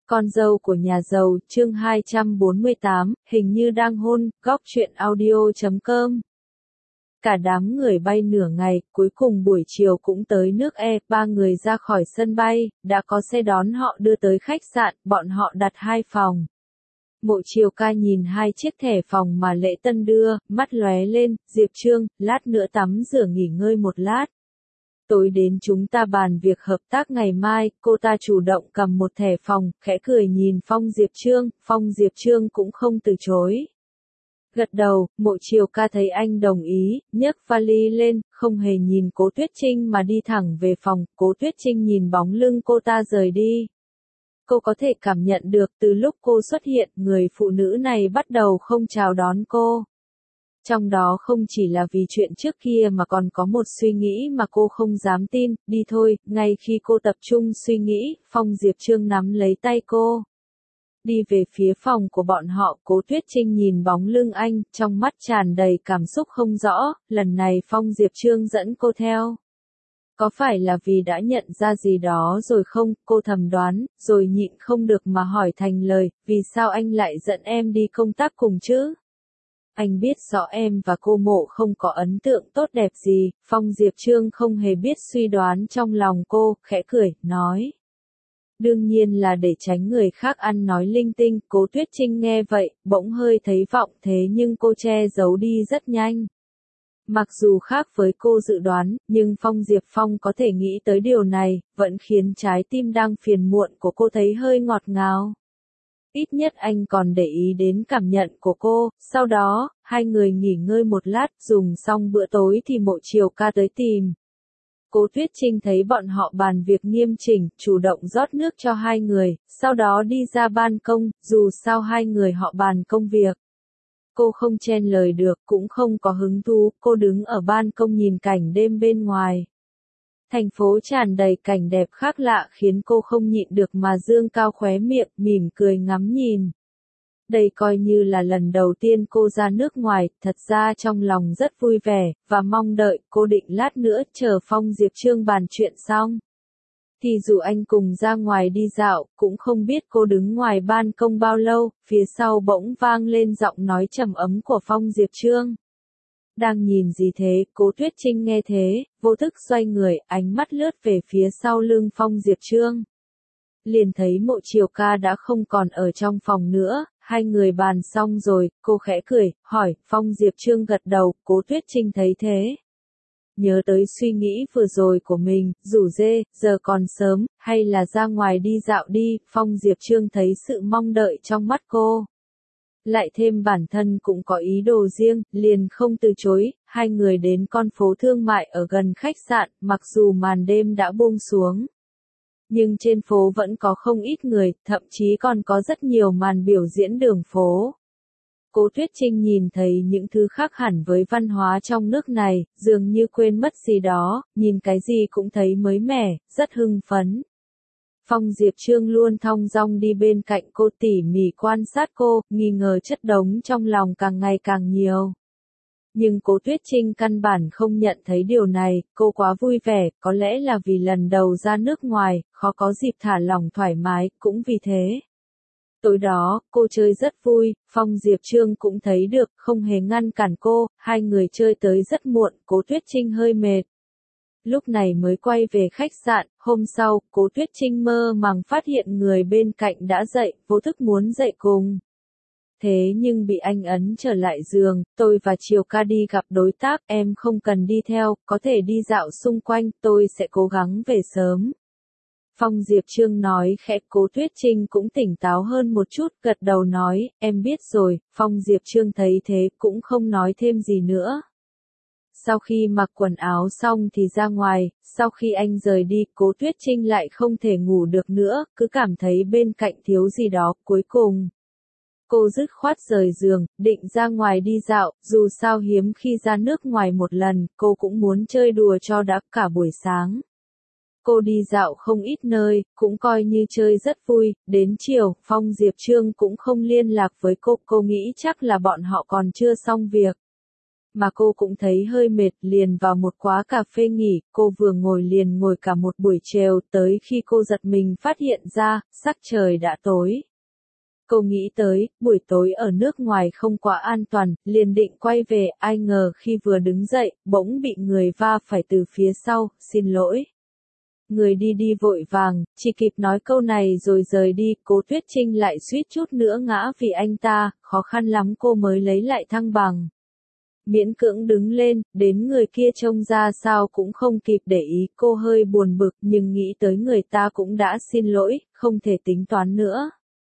Con dâu của nhà giàu, chương 248, hình như đang hôn, góc truyện audio.com. Cả đám người bay nửa ngày, cuối cùng buổi chiều cũng tới nước E, ba người ra khỏi sân bay, đã có xe đón họ đưa tới khách sạn, bọn họ đặt 2 phòng. Mộ Chiều Ca nhìn 2 chiếc thẻ phòng mà Lễ Tân đưa, mắt lóe lên, Diệp Trương, lát nữa tắm rửa nghỉ ngơi một lát. Tối đến chúng ta bàn việc hợp tác ngày mai, cô ta chủ động cầm một thẻ phòng, khẽ cười nhìn Phong Diệp Trương cũng không từ chối. Gật đầu, Mộ Chiều Ca thấy anh đồng ý, nhấc vali lên, không hề nhìn Cố Tuyết Trinh mà đi thẳng về phòng, Cố Tuyết Trinh nhìn bóng lưng cô ta rời đi. Cô có thể cảm nhận được từ lúc cô xuất hiện, người phụ nữ này bắt đầu không chào đón cô. Trong đó không chỉ là vì chuyện trước kia mà còn có một suy nghĩ mà cô không dám tin, đi thôi, ngay khi cô tập trung suy nghĩ, Phong Diệp Trương nắm lấy tay cô. Đi về phía phòng của bọn họ, Cố Tuyết Trinh nhìn bóng lưng anh, trong mắt tràn đầy cảm xúc không rõ, lần này Phong Diệp Trương dẫn cô theo. Có phải là vì đã nhận ra gì đó rồi không, cô thầm đoán, rồi nhịn không được mà hỏi thành lời, vì sao anh lại dẫn em đi công tác cùng chứ? Anh biết rõ em và cô Mộ không có ấn tượng tốt đẹp gì, Phong Diệp Trương không hề biết suy đoán trong lòng cô, khẽ cười, nói. Đương nhiên là để tránh người khác ăn nói linh tinh, Cố Tuyết Trinh nghe vậy, bỗng hơi thấy vọng thế nhưng cô che giấu đi rất nhanh. Mặc dù khác với cô dự đoán, nhưng Phong Diệp Phong có thể nghĩ tới điều này, vẫn khiến trái tim đang phiền muộn của cô thấy hơi ngọt ngào. Ít nhất anh còn để ý đến cảm nhận của cô, sau đó, hai người nghỉ ngơi một lát, dùng xong bữa tối thì Mộ Chiều Ca tới tìm. Cố Tuyết Trinh thấy bọn họ bàn việc nghiêm chỉnh, chủ động rót nước cho hai người, sau đó đi ra ban công, dù sao hai người họ bàn công việc. Cô không chen lời được, cũng không có hứng thú, cô đứng ở ban công nhìn cảnh đêm bên ngoài. Thành phố tràn đầy cảnh đẹp khác lạ khiến cô không nhịn được mà dương cao khóe miệng, mỉm cười ngắm nhìn. Đây coi như là lần đầu tiên cô ra nước ngoài, thật ra trong lòng rất vui vẻ, và mong đợi, cô định lát nữa chờ Phong Diệp Trương bàn chuyện xong. Thì dù anh cùng ra ngoài đi dạo, cũng không biết cô đứng ngoài ban công bao lâu, phía sau bỗng vang lên giọng nói trầm ấm của Phong Diệp Trương. Đang nhìn gì thế, Cố Tuyết Trinh nghe thế, vô thức xoay người, ánh mắt lướt về phía sau lưng Phong Diệp Trương. Liền thấy Mộ Chiều Ca đã không còn ở trong phòng nữa, hai người bàn xong rồi, cô khẽ cười, hỏi, Phong Diệp Trương gật đầu, Cố Tuyết Trinh thấy thế. Nhớ tới suy nghĩ vừa rồi của mình, rủ dê, giờ còn sớm, hay là ra ngoài đi dạo đi, Phong Diệp Trương thấy sự mong đợi trong mắt cô. Lại thêm bản thân cũng có ý đồ riêng, liền không từ chối, hai người đến con phố thương mại ở gần khách sạn, mặc dù màn đêm đã buông xuống. Nhưng trên phố vẫn có không ít người, thậm chí còn có rất nhiều màn biểu diễn đường phố. Cố Tuyết Trinh nhìn thấy những thứ khác hẳn với văn hóa trong nước này, dường như quên mất gì đó, nhìn cái gì cũng thấy mới mẻ, rất hưng phấn. Phong Diệp Trương luôn thong dong đi bên cạnh cô tỉ mỉ quan sát cô, nghi ngờ chất đống trong lòng càng ngày càng nhiều. Nhưng Cố Tuyết Trinh căn bản không nhận thấy điều này, cô quá vui vẻ, có lẽ là vì lần đầu ra nước ngoài, khó có dịp thả lỏng thoải mái, cũng vì thế. Tối đó, cô chơi rất vui, Phong Diệp Trương cũng thấy được, không hề ngăn cản cô, hai người chơi tới rất muộn, Cố Tuyết Trinh hơi mệt. Lúc này mới quay về khách sạn, hôm sau, Cố Tuyết Trinh mơ màng phát hiện người bên cạnh đã dậy, vô thức muốn dậy cùng. Thế nhưng bị anh ấn trở lại giường, tôi và Chiều Ca đi gặp đối tác, em không cần đi theo, có thể đi dạo xung quanh, tôi sẽ cố gắng về sớm. Phong Diệp Trương nói khẽ, Cố Tuyết Trinh cũng tỉnh táo hơn một chút, gật đầu nói, em biết rồi, Phong Diệp Trương thấy thế, cũng không nói thêm gì nữa. Sau khi mặc quần áo xong thì ra ngoài, sau khi anh rời đi, Cố Tuyết Trinh lại không thể ngủ được nữa, cứ cảm thấy bên cạnh thiếu gì đó, cuối cùng. Cô dứt khoát rời giường, định ra ngoài đi dạo, dù sao hiếm khi ra nước ngoài một lần, cô cũng muốn chơi đùa cho đã cả buổi sáng. Cô đi dạo không ít nơi, cũng coi như chơi rất vui, đến chiều, Phong Diệp Trương cũng không liên lạc với cô nghĩ chắc là bọn họ còn chưa xong việc. Mà cô cũng thấy hơi mệt, liền vào một quán cà phê nghỉ, cô vừa ngồi liền ngồi cả một buổi chiều, tới khi cô giật mình phát hiện ra, sắc trời đã tối. Cô nghĩ tới, buổi tối ở nước ngoài không quá an toàn, liền định quay về, ai ngờ khi vừa đứng dậy, bỗng bị người va phải từ phía sau, xin lỗi. Người đi vội vàng, chỉ kịp nói câu này rồi rời đi, Cố Tuyết Trinh lại suýt chút nữa ngã vì anh ta, khó khăn lắm cô mới lấy lại thăng bằng. Miễn cưỡng đứng lên, đến người kia trông ra sao cũng không kịp để ý, cô hơi buồn bực nhưng nghĩ tới người ta cũng đã xin lỗi, không thể tính toán nữa.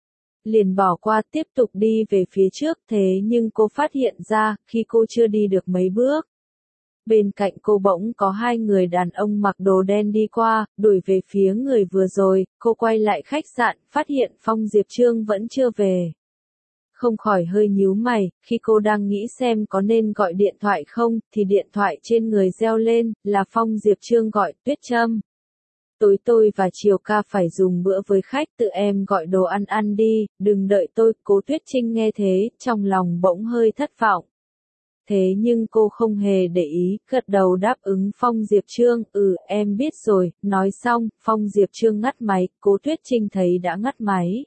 Liền bỏ qua tiếp tục đi về phía trước, thế nhưng cô phát hiện ra, khi cô chưa đi được mấy bước. Bên cạnh cô bỗng có hai người đàn ông mặc đồ đen đi qua, đuổi về phía người vừa rồi, cô quay lại khách sạn, phát hiện Phong Diệp Trương vẫn chưa về. Không khỏi hơi nhíu mày, khi cô đang nghĩ xem có nên gọi điện thoại không, thì điện thoại trên người reo lên, là Phong Diệp Trương gọi, Tuyết Trâm. Tối tôi và Chiều ca phải dùng bữa với khách, tự em gọi đồ ăn ăn đi, đừng đợi tôi, Cố Tuyết Trinh nghe thế, trong lòng bỗng hơi thất vọng. Thế nhưng cô không hề để ý, gật đầu đáp ứng Phong Diệp Trương, em biết rồi, nói xong, Phong Diệp Trương ngắt máy, Cố Tuyết Trinh thấy đã ngắt máy.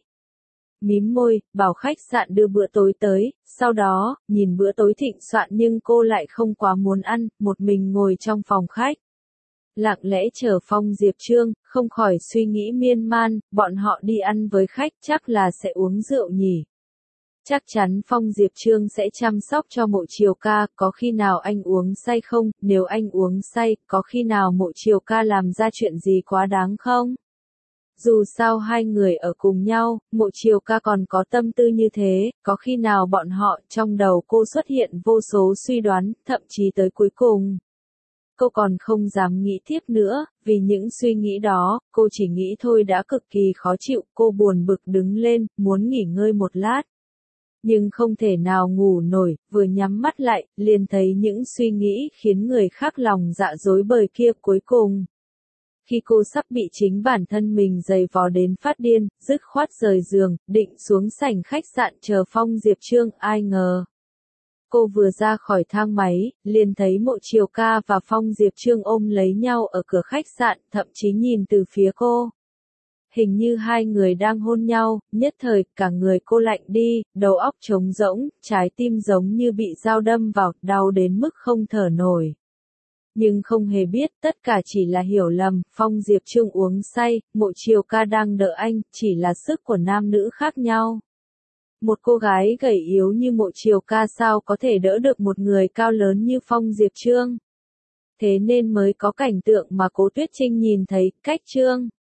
Mím môi, bảo khách sạn đưa bữa tối tới, sau đó, nhìn bữa tối thịnh soạn nhưng cô lại không quá muốn ăn, một mình ngồi trong phòng khách. Lặng lẽ chờ Phong Diệp Trương, không khỏi suy nghĩ miên man, bọn họ đi ăn với khách chắc là sẽ uống rượu nhỉ. Chắc chắn Phong Diệp Trương sẽ chăm sóc cho Mộ Chiều ca, có khi nào anh uống say không, nếu anh uống say, có khi nào Mộ Chiều ca làm ra chuyện gì quá đáng không? Dù sao hai người ở cùng nhau, Mộ Chiều ca còn có tâm tư như thế, có khi nào bọn họ, trong đầu cô xuất hiện vô số suy đoán, thậm chí tới cuối cùng. Cô còn không dám nghĩ tiếp nữa, vì những suy nghĩ đó, cô chỉ nghĩ thôi đã cực kỳ khó chịu, cô buồn bực đứng lên, muốn nghỉ ngơi một lát. Nhưng không thể nào ngủ nổi, vừa nhắm mắt lại, liền thấy những suy nghĩ khiến người khác lòng dạ rối bời kia cuối cùng. Khi cô sắp bị chính bản thân mình giày vò đến phát điên, dứt khoát rời giường, định xuống sảnh khách sạn chờ Phong Diệp Trương, ai ngờ. Cô vừa ra khỏi thang máy, liền thấy Mộ Chiều ca và Phong Diệp Trương ôm lấy nhau ở cửa khách sạn, thậm chí nhìn từ phía cô. Hình như hai người đang hôn nhau, nhất thời, cả người cô lạnh đi, đầu óc trống rỗng, trái tim giống như bị dao đâm vào, đau đến mức không thở nổi. Nhưng không hề biết, tất cả chỉ là hiểu lầm, Phong Diệp Trương uống say, Mộ Chiều ca đang đợi anh, chỉ là sức của nam nữ khác nhau. Một cô gái gầy yếu như Mộ Chiều ca sao có thể đỡ được một người cao lớn như Phong Diệp Trương. Thế nên mới có cảnh tượng mà Cố Tuyết Trinh nhìn thấy, cách Trương.